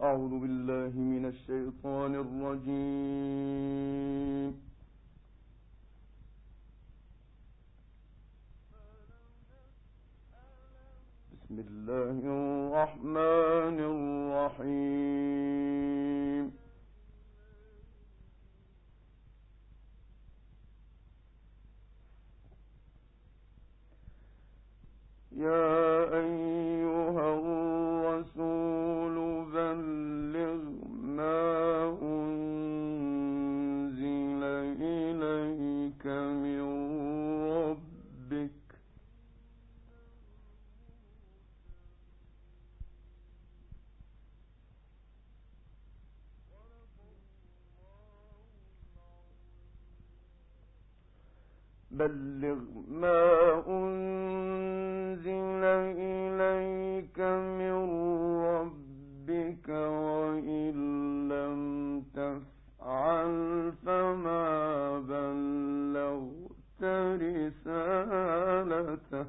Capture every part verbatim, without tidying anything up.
أعوذ بالله من الشيطان الرجيم. بسم الله الرحمن الرحيم. يا أيها الرسول بلغ ما أنزل إليك من ربك بلغ ما أنزل إليك من ربك وإن لم تفعل فما بلغت رسالته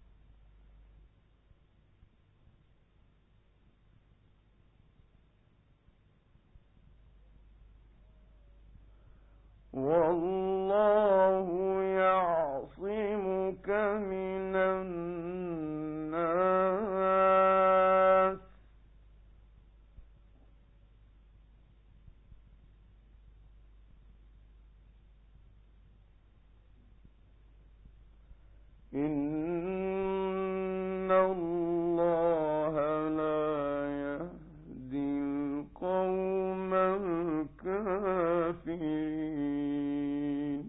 والله يعصمك من الناس إن الله لا يهدي القوم الكافرين.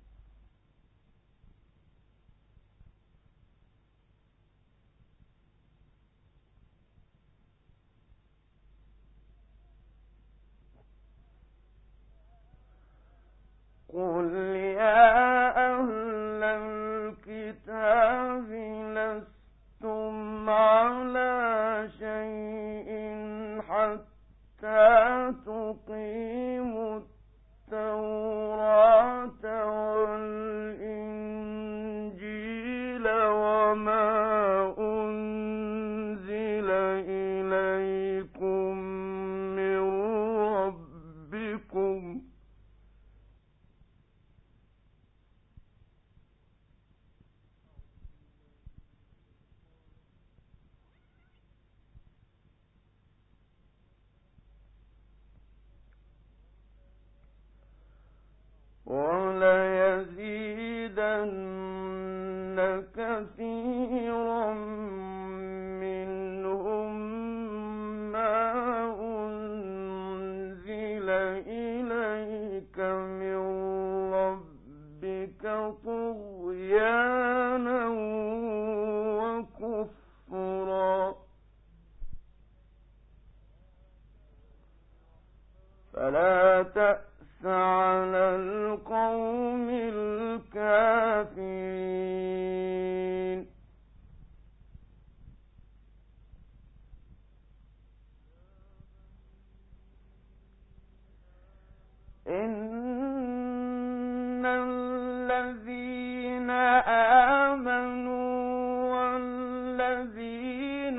قل يا أهل الكتاب لستم على شيء حتى تقيموا التوراة والإنجيل وما أنزل إليكم من ربكم وليزيدن كثيرا منهم ما أنزل إليك من ربك طغيانا وكفرا فلا تأس على القوم الكافرين. إن الذين آمنوا والذين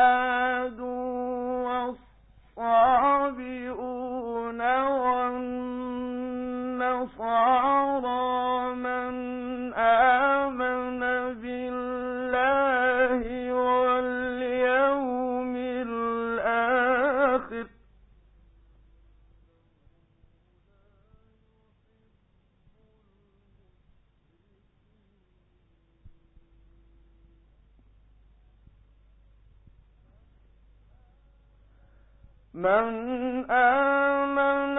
هادوا والصابئون والنصارى من آمن بالله واليوم الآخر من آمن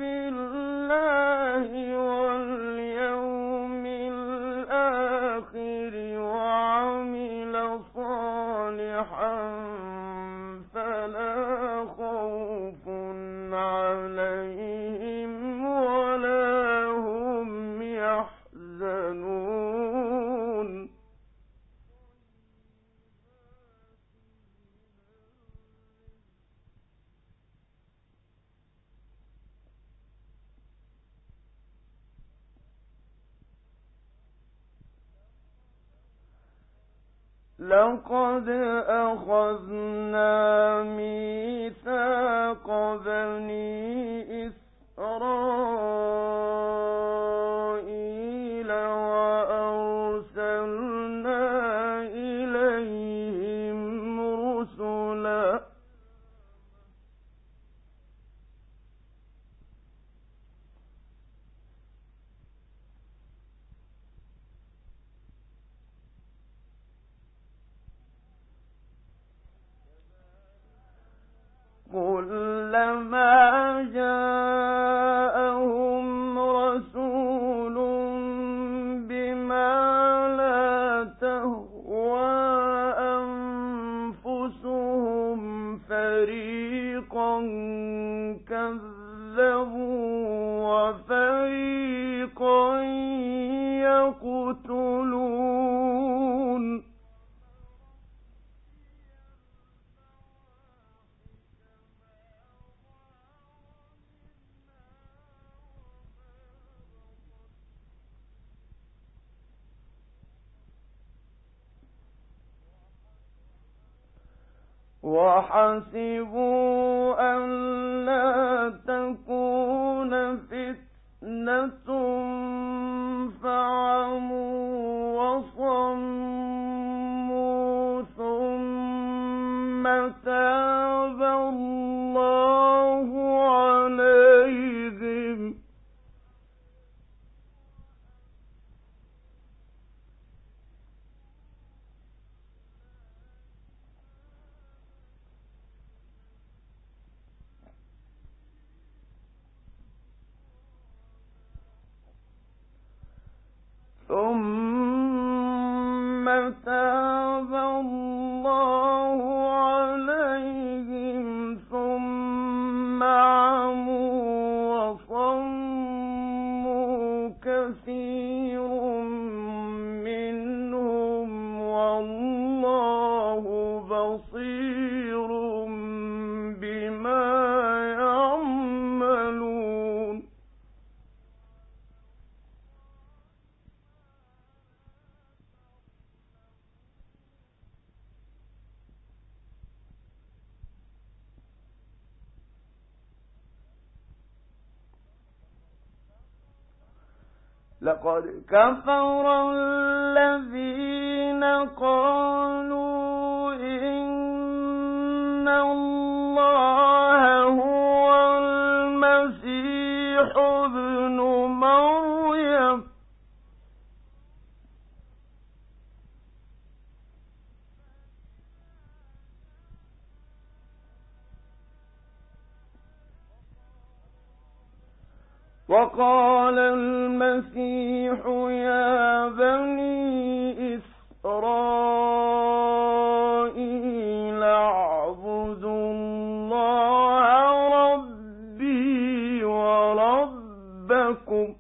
بالله واليوم الآخر وعمل صالحا فلا خوف عليهم ولا هم يحزنون. لقد أخذنا ميثاق بني إسرائيل وأرسلنا إليهم رسلا كلما جاءهم رسول بما لا تهوى أنفسهم فريقا كذبوا وفريقا يقتلون وحسبوا ألا تكون فتنة فعموا وصموا ثم تاب الله عليهم ثم تاب الله عليهم ثم عموا وصموا كثير منهم والله بصير بما يعملون لقد كفر الذين قالوا إن الله هو المسيح ابن مريم وقال المسيح يا بني إسرائيل اعبدوا الله ربي وربكم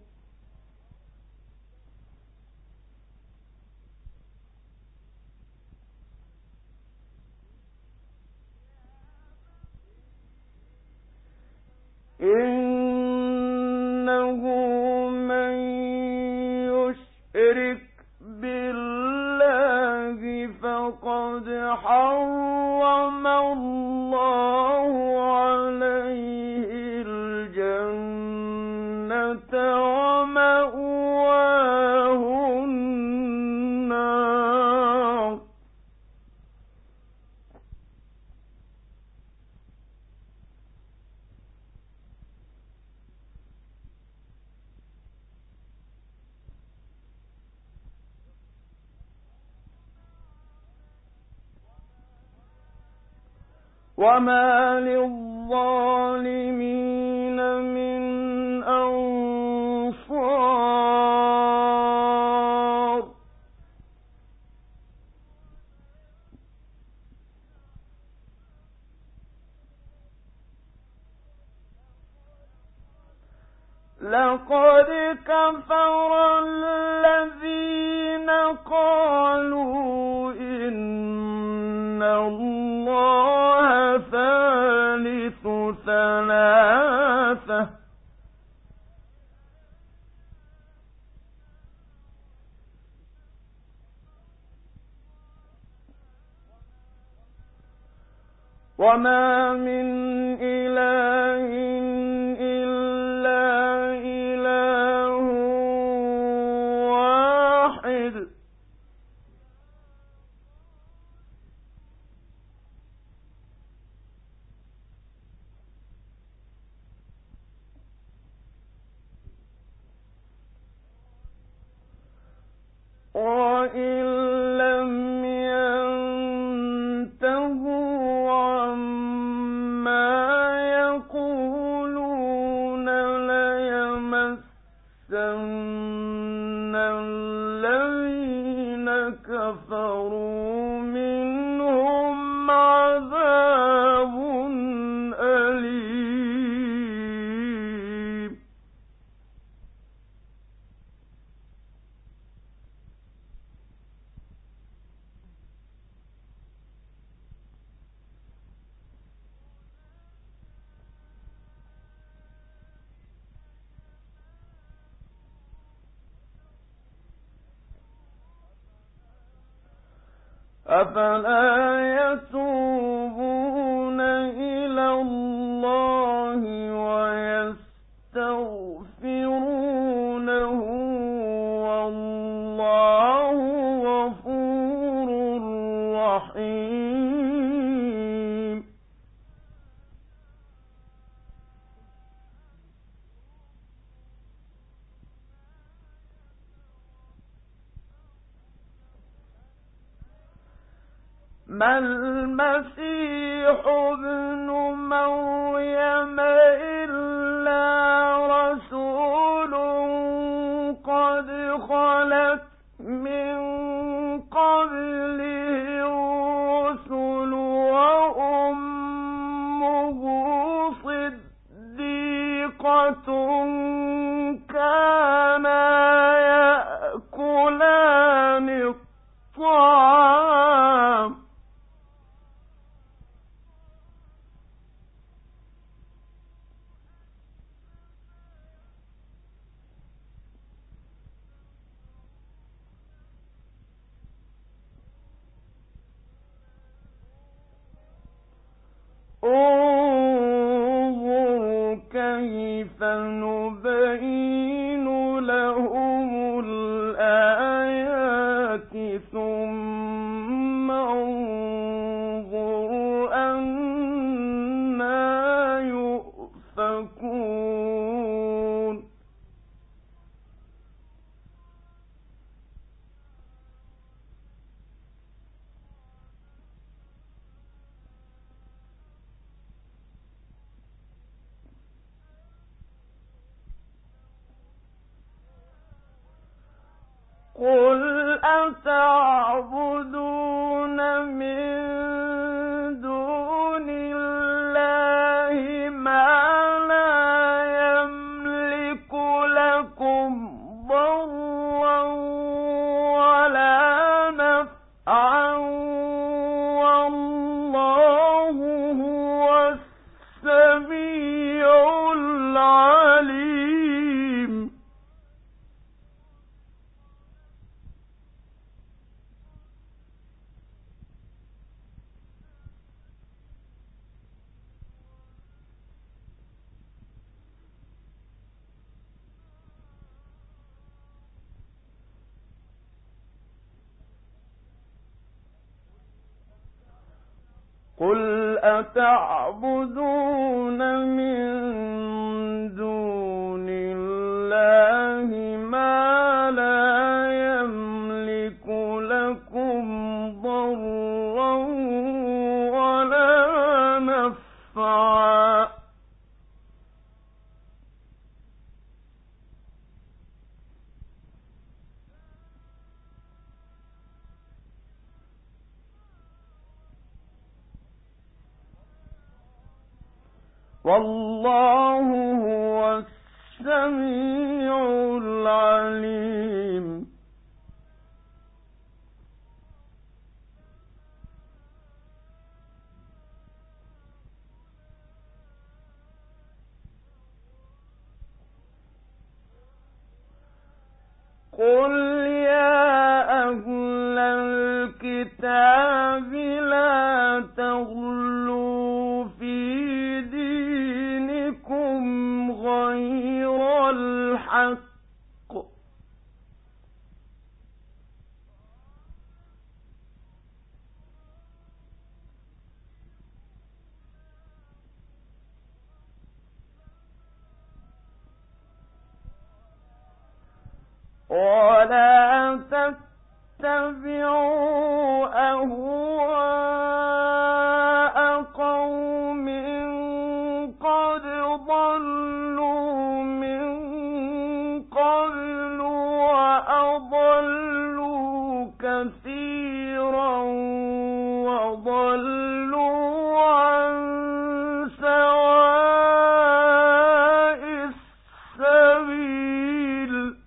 إنه من يشرك بالله فقد حرم الله عليه الجنة ومأواه النار وما للظالمين من أنصار لقد كفر الذين قالوا إن الله ثالث ثلاثة وما من إله إلا إله واحد وإن لم ينتهوا عما يقولون ليمسن الذين كفروا منهم عذاب أليم أفلا يتوبون إلى الله ويستغفرونه والله غفور رحيم ما المسيح ابن مريم إلا رسول قد خلت من قبله الرسل وأمه صديقة كانا يأكلان الطعام انظر كيف نبين لهم الآيات ثم انظر أنى يؤفكون قل أتعبدون من دون الله ما لا يملك لكم ضرا ولا نفعا والله هو السميع العليم قل أتعبدون من دون الله ما لا يملك لكم ضرا ولا نفعا والله هو السميع العليم قل يا أهل الكتاب لا تغلوا تتبعوا أهواء قوم قد ضلوا من قبل وأضلوا كثيرا وضلوا عن سواء السبيل.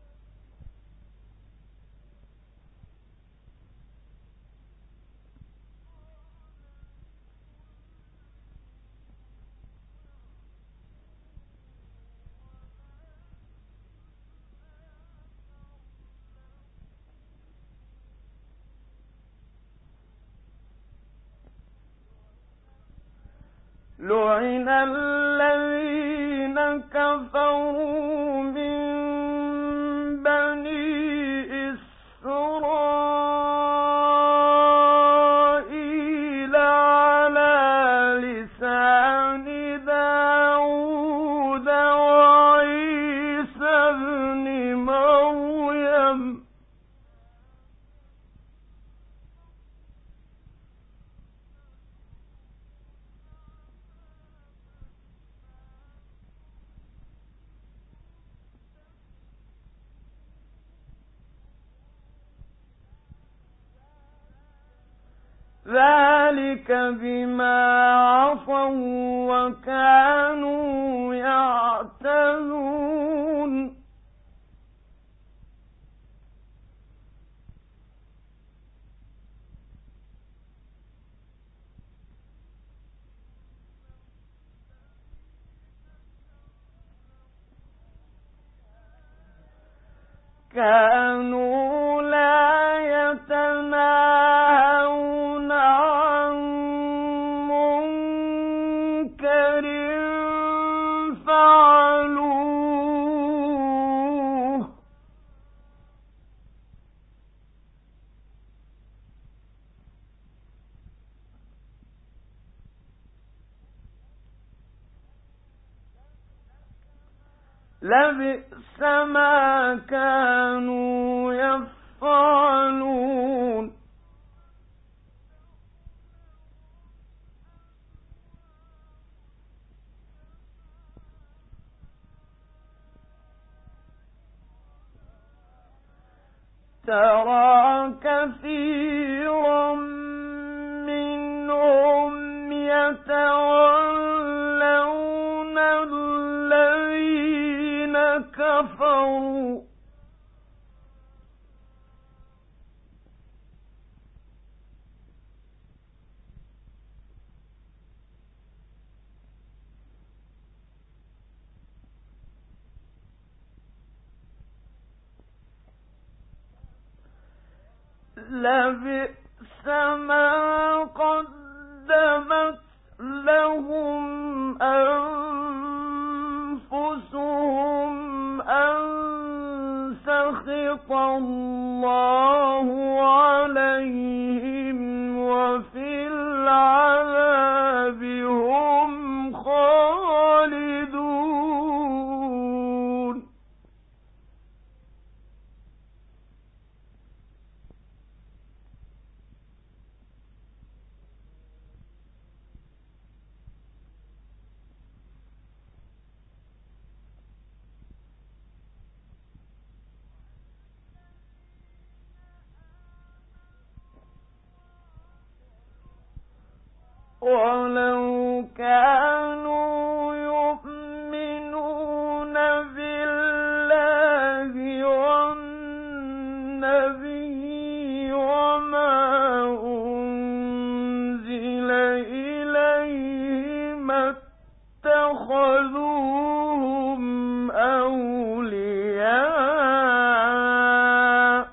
لعن الذين كفروا من بني إسرائيل على لسان داود وعيسى ابن مريم ذلك بما عصوا وكانوا يعتدون. كانوا لا يتناهون عن منكر فعلوه. لبئس ما كانوا يفعلون. ترى كثيرا منهم يتولون الذين كفروا لبئس ما قدمت لهم أنفسهم أن سخط الله عليهم وفي العذاب هم خالدون. ولو كانوا يؤمنون بالله والنبي وما أنزل إليه ما اتخذوهم أولياء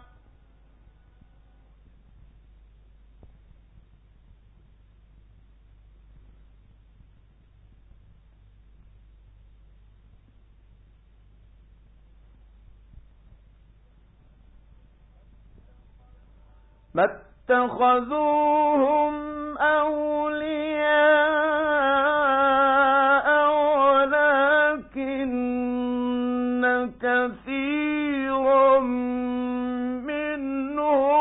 ما اتخذوهم أولياء ولكن كثيرا منهم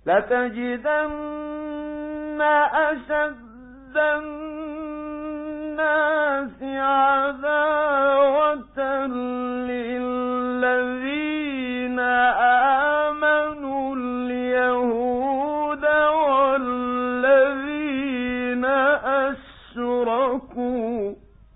لتجدن أشد الناس عداوة للذين آمنوا اليهود والذين أشركوا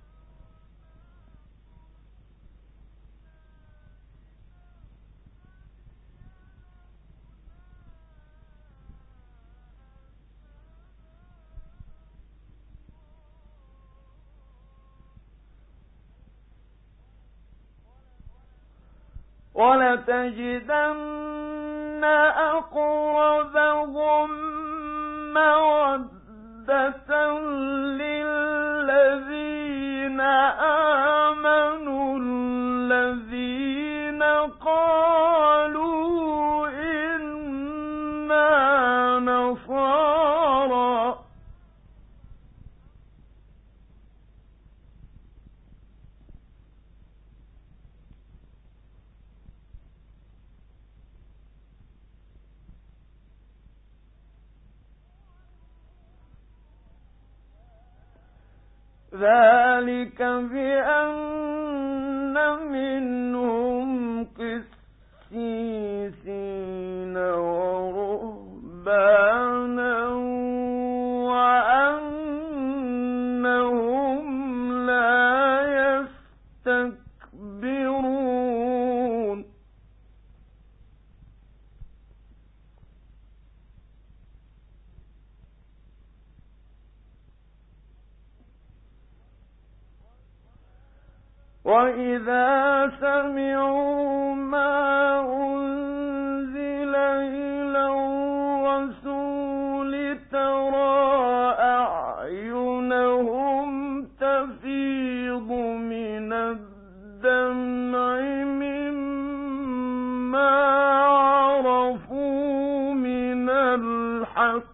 ولتجدن أقربهم مودة للذين آمنوا الذين قالوا إنا نصارى ذلك بأن منهم قسيسين ورهبانا وأنهم لا يستكبرون وَإِذَا سَمِعُوا مَا أُنزِلَ إِلَى الرَّسُولِ تَرَىٰ أَعْيُنَهُمْ تَفِيضُ مِنَ الدَّمْعِ مِمَّا عَرَفُوا مِنَ الْحَقِّ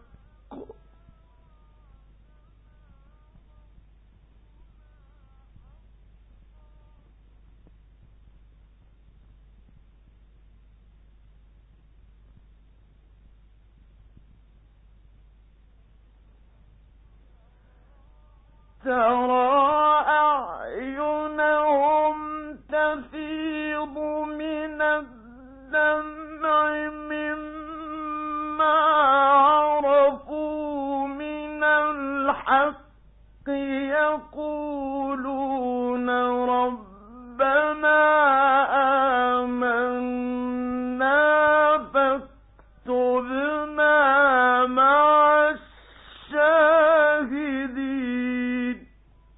تَرَىٰ أَعْيُنَهُمْ تَفِيضُ مِنَ الدَّمْعِ مِمَّا عَرَفُوا مِنَ الْحَقِّ يَقُولُونَ رَبَّنَا آمَنَّا فَاكْتُبْنَا مَعَ الشَّاهِدِينَ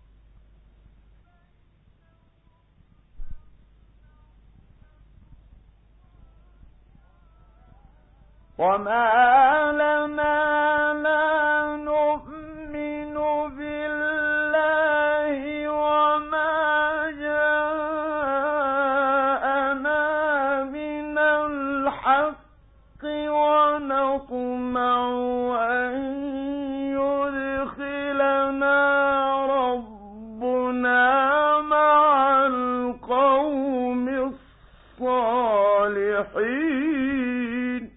وَمَا لَنَا لَا نُؤْمِنُ بِاللَّهِ وَمَا جَاءَنَا مِنَ الْحَقِّ وَنَطْمَعُ أَن يُدْخِلَنَا رَبُّنَا مَعَ الْقَوْمِ الصَّالِحِينَ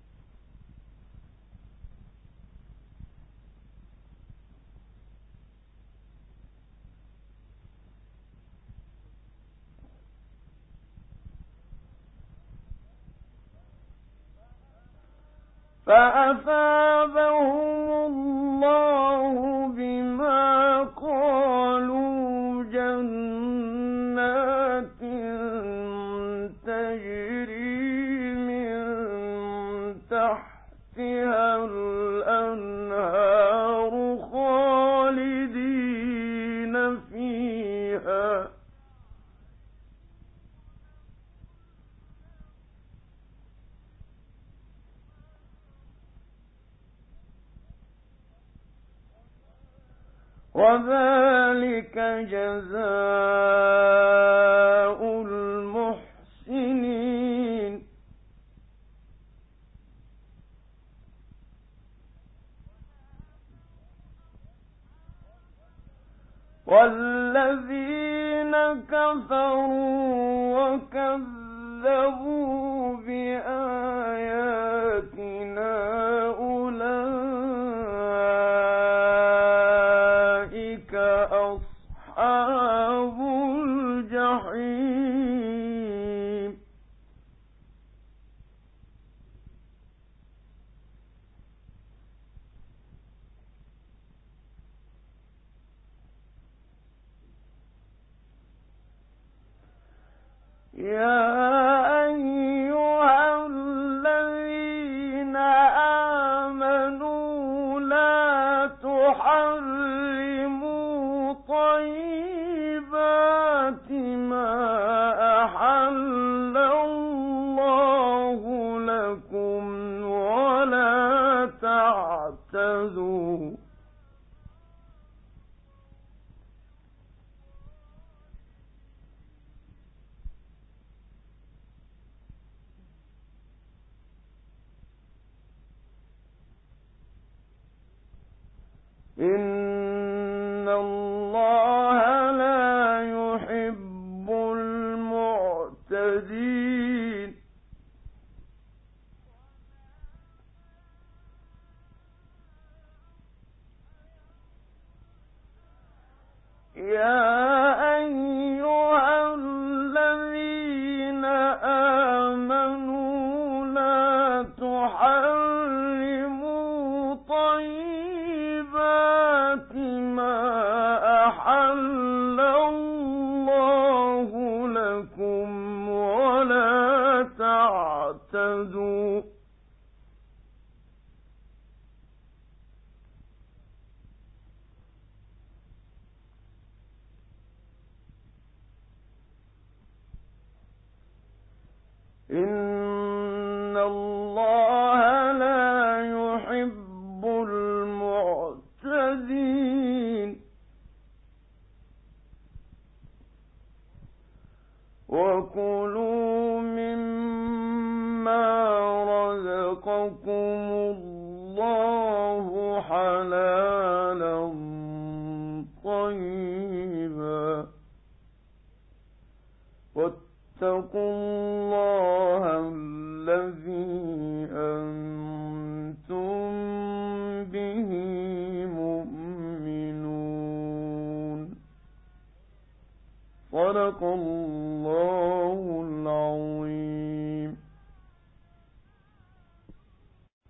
فَأَثَابَهُمُ اللَّهُ بِمَا قَالُوا جَنَّاتٍ تَجْرِي مِن تَحْتِهَا الْأَنْهَارُ خَالِدِينَ فِيهَا وَذَلِكَ جَزَاءُ الْمُحْسِنِينَ وَالَّذِينَ كَفَرُوا وَكَذَّبُوا بِآيَاتِنَا يا أيها الذين آمنوا لا تحرموا طيبات ما أحل الله لكم ولا تعتدوا إن الله لا يحب المعتدين يا أيها الذين آمنوا لا تحرموا طيبات ما أحل الله لكم ولا تعتدوا إن الله لا يحب المعتدين وكلوا مما رزقكم الله حلالا طيبا واتقوا الله الذي أنتم به مؤمنون صدق الله